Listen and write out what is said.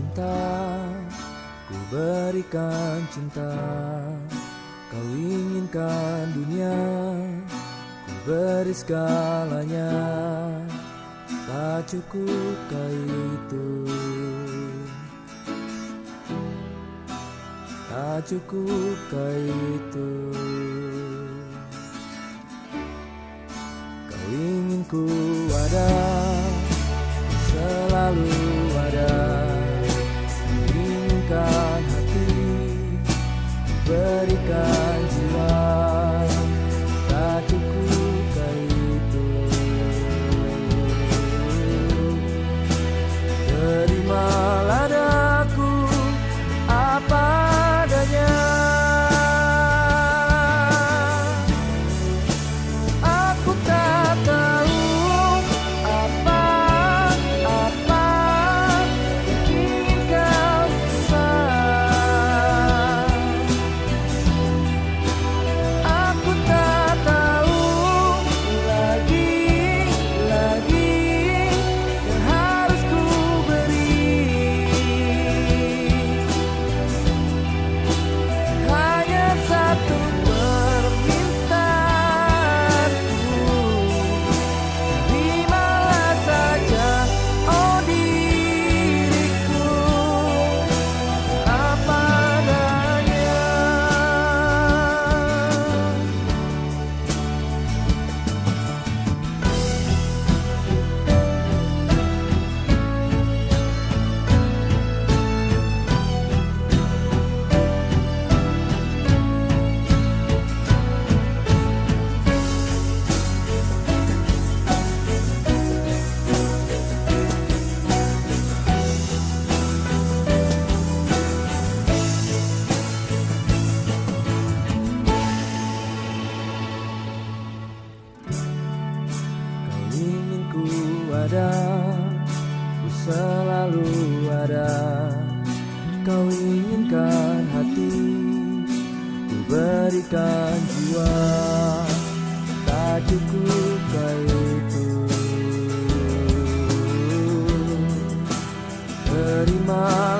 cinta, ku berikan cinta. Kau inginkan dunia, ku beri segalanya. Tak cukupkah itu? Tak cukupkah itu? Kau ingin ku ada, selalu ada. Inginkan hati, berikan jiwa. Tak cukupkah itu? Terimalah daku apa adanya. Aku tak tahu apa yang ingin kau pesan. Aku tak tahu lagi yang harus ku beri. Hanya satu permintaanku, terimalah saja, oh diriku, apa adanya. Kau ingin ku ada, ku selalu ada. Kau inginkan hati, ku berikan jiwa. Tak cukupkah itu? Terima